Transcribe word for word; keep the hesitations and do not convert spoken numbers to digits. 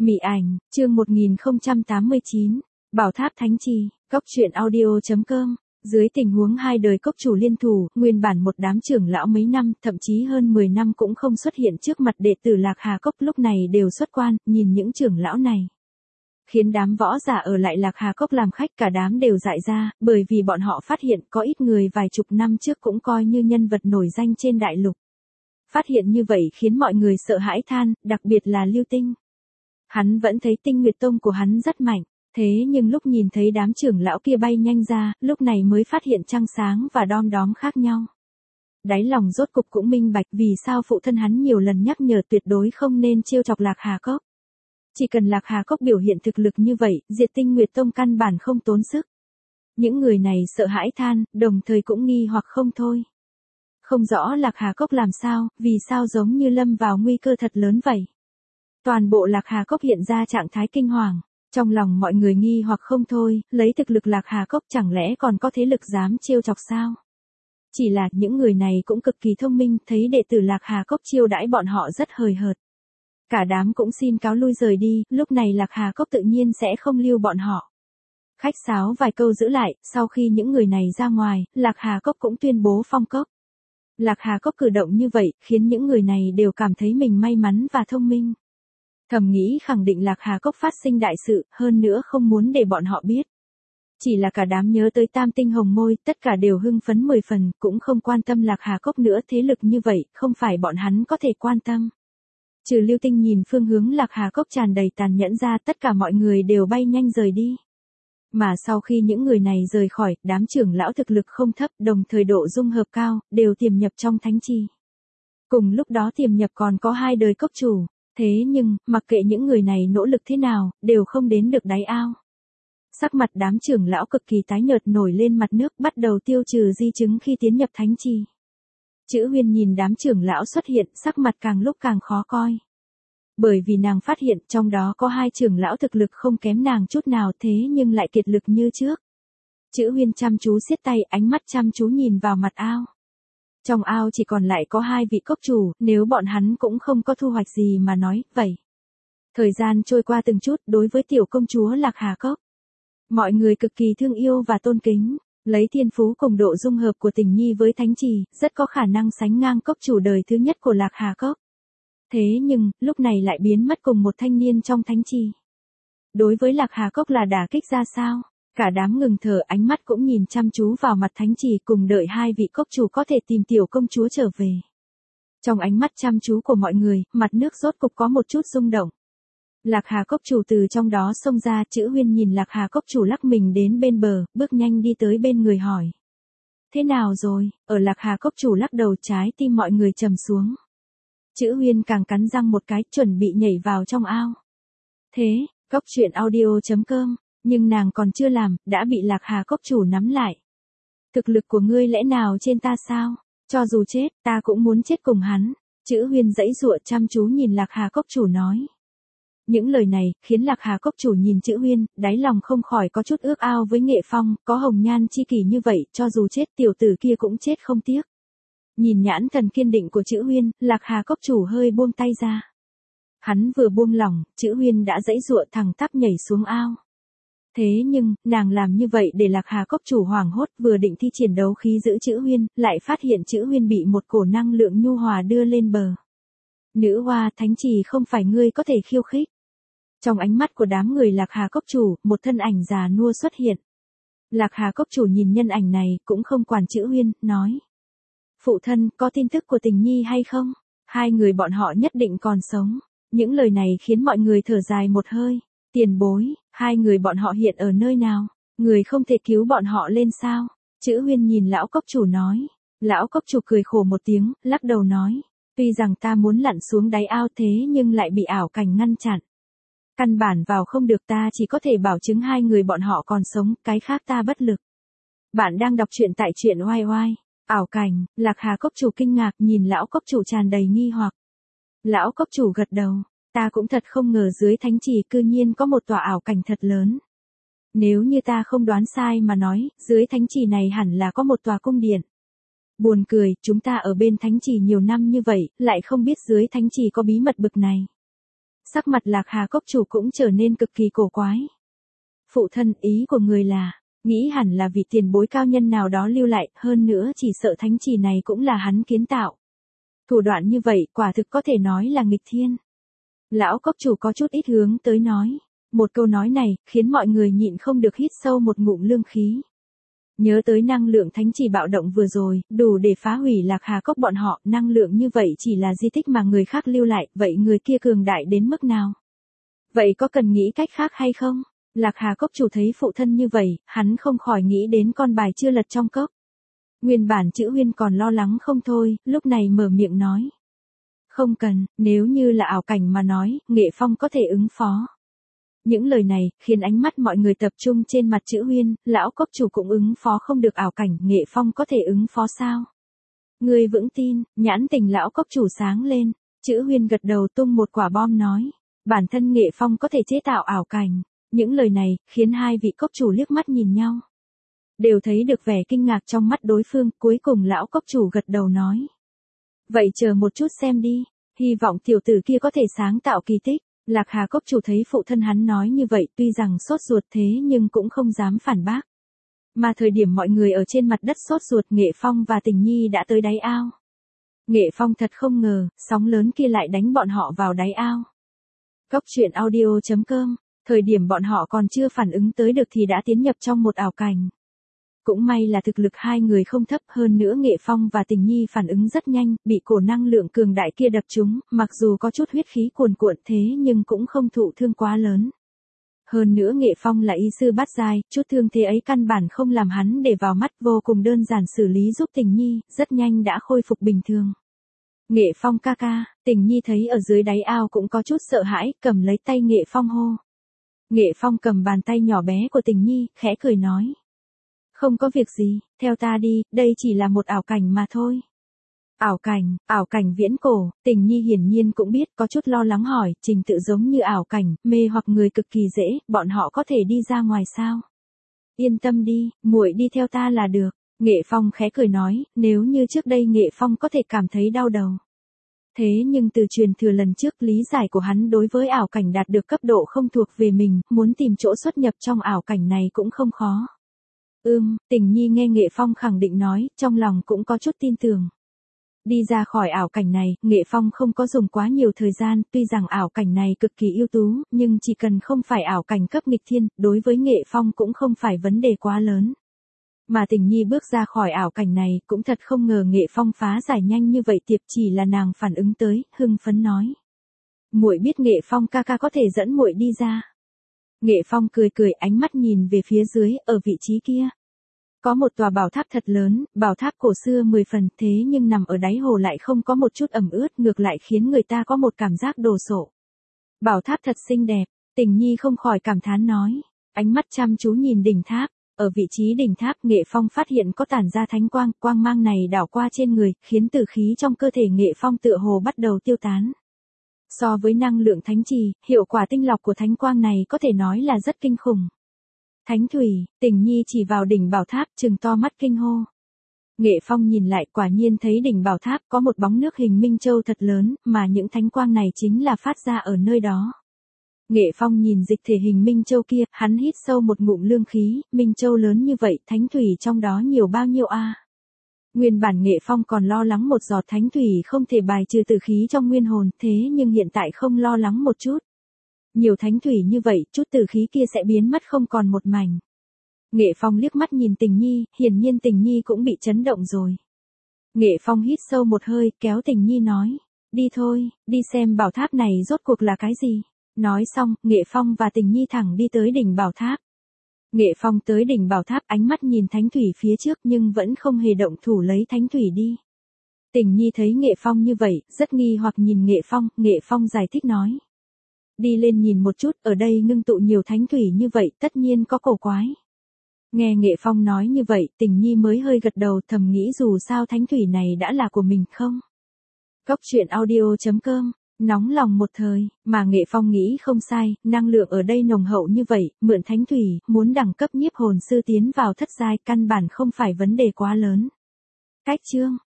Mị ảnh, chương một nghìn không trăm tám mươi chín, Bảo Tháp Thánh Trì, Cốc truyện audio chấm com. Dưới tình huống hai đời cốc chủ liên thủ, nguyên bản một đám trưởng lão mấy năm, thậm chí hơn mười năm cũng không xuất hiện trước mặt đệ tử Lạc Hà Cốc, lúc này đều xuất quan, nhìn những trưởng lão này. Khiến đám võ giả ở lại Lạc Hà Cốc làm khách cả đám đều dại ra, bởi vì bọn họ phát hiện có ít người vài chục năm trước cũng coi như nhân vật nổi danh trên đại lục. Phát hiện như vậy khiến mọi người sợ hãi than, đặc biệt là Lưu Tinh. Hắn vẫn thấy Tinh Nguyệt Tông của hắn rất mạnh, thế nhưng lúc nhìn thấy đám trưởng lão kia bay nhanh ra, lúc này mới phát hiện trăng sáng và đom đóm khác nhau. Đáy lòng rốt cục cũng minh bạch vì sao phụ thân hắn nhiều lần nhắc nhở tuyệt đối không nên trêu chọc Lạc Hà Cốc. Chỉ cần Lạc Hà Cốc biểu hiện thực lực như vậy, diệt Tinh Nguyệt Tông căn bản không tốn sức. Những người này sợ hãi than, đồng thời cũng nghi hoặc không thôi. Không rõ Lạc Hà Cốc làm sao, vì sao giống như lâm vào nguy cơ thật lớn vậy. Toàn bộ Lạc Hà Cốc hiện ra trạng thái kinh hoàng. Trong lòng mọi người nghi hoặc không thôi, lấy thực lực Lạc Hà Cốc chẳng lẽ còn có thế lực dám trêu chọc sao? Chỉ là những người này cũng cực kỳ thông minh, thấy đệ tử Lạc Hà Cốc chiêu đãi bọn họ rất hời hợt. Cả đám cũng xin cáo lui rời đi, lúc này Lạc Hà Cốc tự nhiên sẽ không lưu bọn họ. Khách sáo vài câu giữ lại, sau khi những người này ra ngoài, Lạc Hà Cốc cũng tuyên bố phong cốc. Lạc Hà Cốc cử động như vậy, khiến những người này đều cảm thấy mình may mắn và thông minh. Thầm nghĩ khẳng định Lạc Hà Cốc phát sinh đại sự, hơn nữa không muốn để bọn họ biết. Chỉ là cả đám nhớ tới Tam Tinh Hồng Môi, tất cả đều hưng phấn mười phần, cũng không quan tâm Lạc Hà Cốc nữa, thế lực như vậy, không phải bọn hắn có thể quan tâm. Trừ Lưu Tinh nhìn phương hướng Lạc Hà Cốc tràn đầy tàn nhẫn ra, tất cả mọi người đều bay nhanh rời đi. Mà sau khi những người này rời khỏi, đám trưởng lão thực lực không thấp, đồng thời độ dung hợp cao, đều tiềm nhập trong thánh trì. Cùng lúc đó tiềm nhập còn có hai đời cốc chủ. Thế nhưng, mặc kệ những người này nỗ lực thế nào, đều không đến được đáy ao. Sắc mặt đám trưởng lão cực kỳ tái nhợt nổi lên mặt nước, bắt đầu tiêu trừ di chứng khi tiến nhập thánh trì. Chữ Huyên nhìn đám trưởng lão xuất hiện, sắc mặt càng lúc càng khó coi. Bởi vì nàng phát hiện trong đó có hai trưởng lão thực lực không kém nàng chút nào, thế nhưng lại kiệt lực như trước. Chữ Huyên chăm chú siết tay, ánh mắt chăm chú nhìn vào mặt ao. Trong ao chỉ còn lại có hai vị cốc chủ, nếu bọn hắn cũng không có thu hoạch gì mà nói, vậy. Thời gian trôi qua từng chút, đối với tiểu công chúa Lạc Hà Cốc. Mọi người cực kỳ thương yêu và tôn kính, lấy thiên phú cùng độ dung hợp của Tình Nhi với Thánh Trì, rất có khả năng sánh ngang cốc chủ đời thứ nhất của Lạc Hà Cốc. Thế nhưng, lúc này lại biến mất cùng một thanh niên trong Thánh Trì. Đối với Lạc Hà Cốc là đả kích ra sao? Cả đám ngừng thở, ánh mắt cũng nhìn chăm chú vào mặt thánh trì, cùng đợi hai vị cốc chủ có thể tìm tiểu công chúa trở về. Trong ánh mắt chăm chú của mọi người, mặt nước rốt cục có một chút rung động. Lạc Hà Cốc chủ từ trong đó xông ra, Chữ Huyên nhìn Lạc Hà Cốc chủ lắc mình đến bên bờ, bước nhanh đi tới bên người hỏi. Thế nào rồi? Ở Lạc Hà Cốc chủ lắc đầu, trái tim mọi người trầm xuống. Chữ Huyên càng cắn răng một cái, chuẩn bị nhảy vào trong ao. Thế, Cốc truyện audio chấm com. Nhưng nàng còn chưa làm, đã bị Lạc Hà Cốc chủ nắm lại. Thực lực của ngươi lẽ nào trên ta sao? Cho dù chết, ta cũng muốn chết cùng hắn. Chữ Huyên giãy giụa chăm chú nhìn Lạc Hà Cốc chủ nói. Những lời này, khiến Lạc Hà Cốc chủ nhìn Chữ Huyên, đáy lòng không khỏi có chút ước ao với Nghệ Phong, có hồng nhan chi kỷ như vậy, cho dù chết tiểu tử kia cũng chết không tiếc. Nhìn nhãn thần kiên định của Chữ Huyên, Lạc Hà Cốc chủ hơi buông tay ra. Hắn vừa buông lỏng, Chữ Huyên đã giãy giụa thẳng tắp nhảy xuống ao. Thế nhưng, nàng làm như vậy để Lạc Hà Cốc chủ hoảng hốt, vừa định thi triển đấu khí giữ Chữ Huyên, lại phát hiện Chữ Huyên bị một cổ năng lượng nhu hòa đưa lên bờ. Nữ hoa thánh trì không phải ngươi có thể khiêu khích. Trong ánh mắt của đám người Lạc Hà Cốc chủ, một thân ảnh già nua xuất hiện. Lạc Hà Cốc chủ nhìn nhân ảnh này, cũng không quản Chữ Huyên, nói. Phụ thân, có tin tức của Tình Nhi hay không? Hai người bọn họ nhất định còn sống. Những lời này khiến mọi người thở dài một hơi. Tiền bối, hai người bọn họ hiện ở nơi nào? Người không thể cứu bọn họ lên sao? Chữ Huyên nhìn lão cốc chủ nói. Lão cốc chủ cười khổ một tiếng, lắc đầu nói. Tuy rằng ta muốn lặn xuống đáy ao thế nhưng lại bị ảo cảnh ngăn chặn. Căn bản vào không được, ta chỉ có thể bảo chứng hai người bọn họ còn sống, cái khác ta bất lực. Bạn đang đọc truyện tại truyện oai oai. Ảo cảnh, Lạc Hà Cốc chủ kinh ngạc nhìn lão cốc chủ tràn đầy nghi hoặc. Lão cốc chủ gật đầu. Ta cũng thật không ngờ dưới thánh trì cư nhiên có một tòa ảo cảnh thật lớn. Nếu như ta không đoán sai mà nói, dưới thánh trì này hẳn là có một tòa cung điện. Buồn cười, chúng ta ở bên thánh trì nhiều năm như vậy, lại không biết dưới thánh trì có bí mật bực này. Sắc mặt Lạc Hà cốc chủ cũng trở nên cực kỳ cổ quái. Phụ thân, ý của người là, nghĩ hẳn là vị tiền bối cao nhân nào đó lưu lại, hơn nữa chỉ sợ thánh trì này cũng là hắn kiến tạo. Thủ đoạn như vậy quả thực có thể nói là nghịch thiên. Lão cốc chủ có chút ít hướng tới nói. Một câu nói này, khiến mọi người nhịn không được hít sâu một ngụm lương khí. Nhớ tới năng lượng thánh trì bạo động vừa rồi, đủ để phá hủy Lạc Hà cốc bọn họ, năng lượng như vậy chỉ là di tích mà người khác lưu lại, vậy người kia cường đại đến mức nào? Vậy có cần nghĩ cách khác hay không? Lạc Hà cốc chủ thấy phụ thân như vậy, hắn không khỏi nghĩ đến con bài chưa lật trong cốc. Nguyên bản Chữ Huyên còn lo lắng không thôi, lúc này mở miệng nói. Không cần, nếu như là ảo cảnh mà nói, Nghệ Phong có thể ứng phó. Những lời này, khiến ánh mắt mọi người tập trung trên mặt Chữ Huyên, lão cốc chủ cũng ứng phó không được ảo cảnh, Nghệ Phong có thể ứng phó sao? Người vững tin, nhãn tình lão cốc chủ sáng lên, Chữ Huyên gật đầu tung một quả bom nói, bản thân Nghệ Phong có thể chế tạo ảo cảnh. Những lời này, khiến hai vị cốc chủ liếc mắt nhìn nhau. Đều thấy được vẻ kinh ngạc trong mắt đối phương, cuối cùng lão cốc chủ gật đầu nói. Vậy chờ một chút xem đi, hy vọng tiểu tử kia có thể sáng tạo kỳ tích. Lạc Hà cốc chủ thấy phụ thân hắn nói như vậy tuy rằng sốt ruột thế nhưng cũng không dám phản bác. Mà thời điểm mọi người ở trên mặt đất sốt ruột Nghệ Phong và Tình Nhi đã tới đáy ao. Nghệ Phong thật không ngờ, sóng lớn kia lại đánh bọn họ vào đáy ao. Cốc truyện audio chấm com, thời điểm bọn họ còn chưa phản ứng tới được thì đã tiến nhập trong một ảo cảnh. Cũng may là thực lực hai người không thấp, hơn nữa Nghệ Phong và Tình Nhi phản ứng rất nhanh, bị cổ năng lượng cường đại kia đập trúng, mặc dù có chút huyết khí cuồn cuộn thế nhưng cũng không thụ thương quá lớn. Hơn nữa Nghệ Phong là y sư bát giai, chút thương thế ấy căn bản không làm hắn để vào mắt, vô cùng đơn giản xử lý giúp Tình Nhi, rất nhanh đã khôi phục bình thường. Nghệ Phong ca ca, Tình Nhi thấy ở dưới đáy ao cũng có chút sợ hãi, cầm lấy tay Nghệ Phong hô. Nghệ Phong cầm bàn tay nhỏ bé của Tình Nhi, khẽ cười nói. Không có việc gì, theo ta đi, đây chỉ là một ảo cảnh mà thôi. Ảo cảnh, ảo cảnh viễn cổ, Tình Nhi hiển nhiên cũng biết, có chút lo lắng hỏi, trình tự giống như ảo cảnh, mê hoặc người cực kỳ dễ, bọn họ có thể đi ra ngoài sao? Yên tâm đi, muội đi theo ta là được. Nghệ Phong khẽ cười nói, nếu như trước đây Nghệ Phong có thể cảm thấy đau đầu. Thế nhưng từ truyền thừa lần trước lý giải của hắn đối với ảo cảnh đạt được cấp độ không thuộc về mình, muốn tìm chỗ xuất nhập trong ảo cảnh này cũng không khó. Ưm, Tình Nhi nghe Nghệ Phong khẳng định nói, trong lòng cũng có chút tin tưởng. Đi ra khỏi ảo cảnh này, Nghệ Phong không có dùng quá nhiều thời gian, tuy rằng ảo cảnh này cực kỳ ưu tú, nhưng chỉ cần không phải ảo cảnh cấp nghịch thiên, đối với Nghệ Phong cũng không phải vấn đề quá lớn. Mà Tình Nhi bước ra khỏi ảo cảnh này, cũng thật không ngờ Nghệ Phong phá giải nhanh như vậy, tiệp chỉ là nàng phản ứng tới, hưng phấn nói. Muội biết Nghệ Phong ca ca có thể dẫn muội đi ra. Nghệ Phong cười cười, ánh mắt nhìn về phía dưới, ở vị trí kia. Có một tòa bảo tháp thật lớn, bảo tháp cổ xưa mười phần, thế nhưng nằm ở đáy hồ lại không có một chút ẩm ướt, ngược lại khiến người ta có một cảm giác đồ sộ. Bảo tháp thật xinh đẹp, Tình Nhi không khỏi cảm thán nói. Ánh mắt chăm chú nhìn đỉnh tháp, ở vị trí đỉnh tháp Nghệ Phong phát hiện có tản ra thánh quang, quang mang này đảo qua trên người, khiến tử khí trong cơ thể Nghệ Phong tựa hồ bắt đầu tiêu tán. So với năng lượng thánh trì, hiệu quả tinh lọc của thánh quang này có thể nói là rất kinh khủng. Thánh thủy, Tình Nhi chỉ vào đỉnh bảo tháp, trừng to mắt kinh hô. Nghệ Phong nhìn lại, quả nhiên thấy đỉnh bảo tháp có một bóng nước hình Minh Châu thật lớn, mà những thánh quang này chính là phát ra ở nơi đó. Nghệ Phong nhìn dịch thể hình Minh Châu kia, hắn hít sâu một ngụm lương khí, Minh Châu lớn như vậy, thánh thủy trong đó nhiều bao nhiêu a? À? Nguyên bản Nghệ Phong còn lo lắng một giọt thánh thủy không thể bài trừ tử khí trong nguyên hồn, thế nhưng hiện tại không lo lắng một chút. Nhiều thánh thủy như vậy, chút tử khí kia sẽ biến mất không còn một mảnh. Nghệ Phong liếc mắt nhìn Tình Nhi, hiển nhiên Tình Nhi cũng bị chấn động rồi. Nghệ Phong hít sâu một hơi, kéo Tình Nhi nói, đi thôi, đi xem bảo tháp này rốt cuộc là cái gì. Nói xong, Nghệ Phong và Tình Nhi thẳng đi tới đỉnh bảo tháp. Nghệ Phong tới đỉnh bảo tháp, ánh mắt nhìn thánh thủy phía trước nhưng vẫn không hề động thủ lấy thánh thủy đi. Tình Nhi thấy Nghệ Phong như vậy, rất nghi hoặc nhìn Nghệ Phong, Nghệ Phong giải thích nói. Đi lên nhìn một chút, ở đây ngưng tụ nhiều thánh thủy như vậy, tất nhiên có cổ quái. Nghe Nghệ Phong nói như vậy, Tình Nhi mới hơi gật đầu, thầm nghĩ dù sao thánh thủy này đã là của mình không. Cốc truyện audio chấm com, nóng lòng một thời, mà Nghệ Phong nghĩ không sai, năng lượng ở đây nồng hậu như vậy, mượn thánh thủy, muốn đẳng cấp nhiếp hồn sư tiến vào thất giai, căn bản không phải vấn đề quá lớn. Cách chương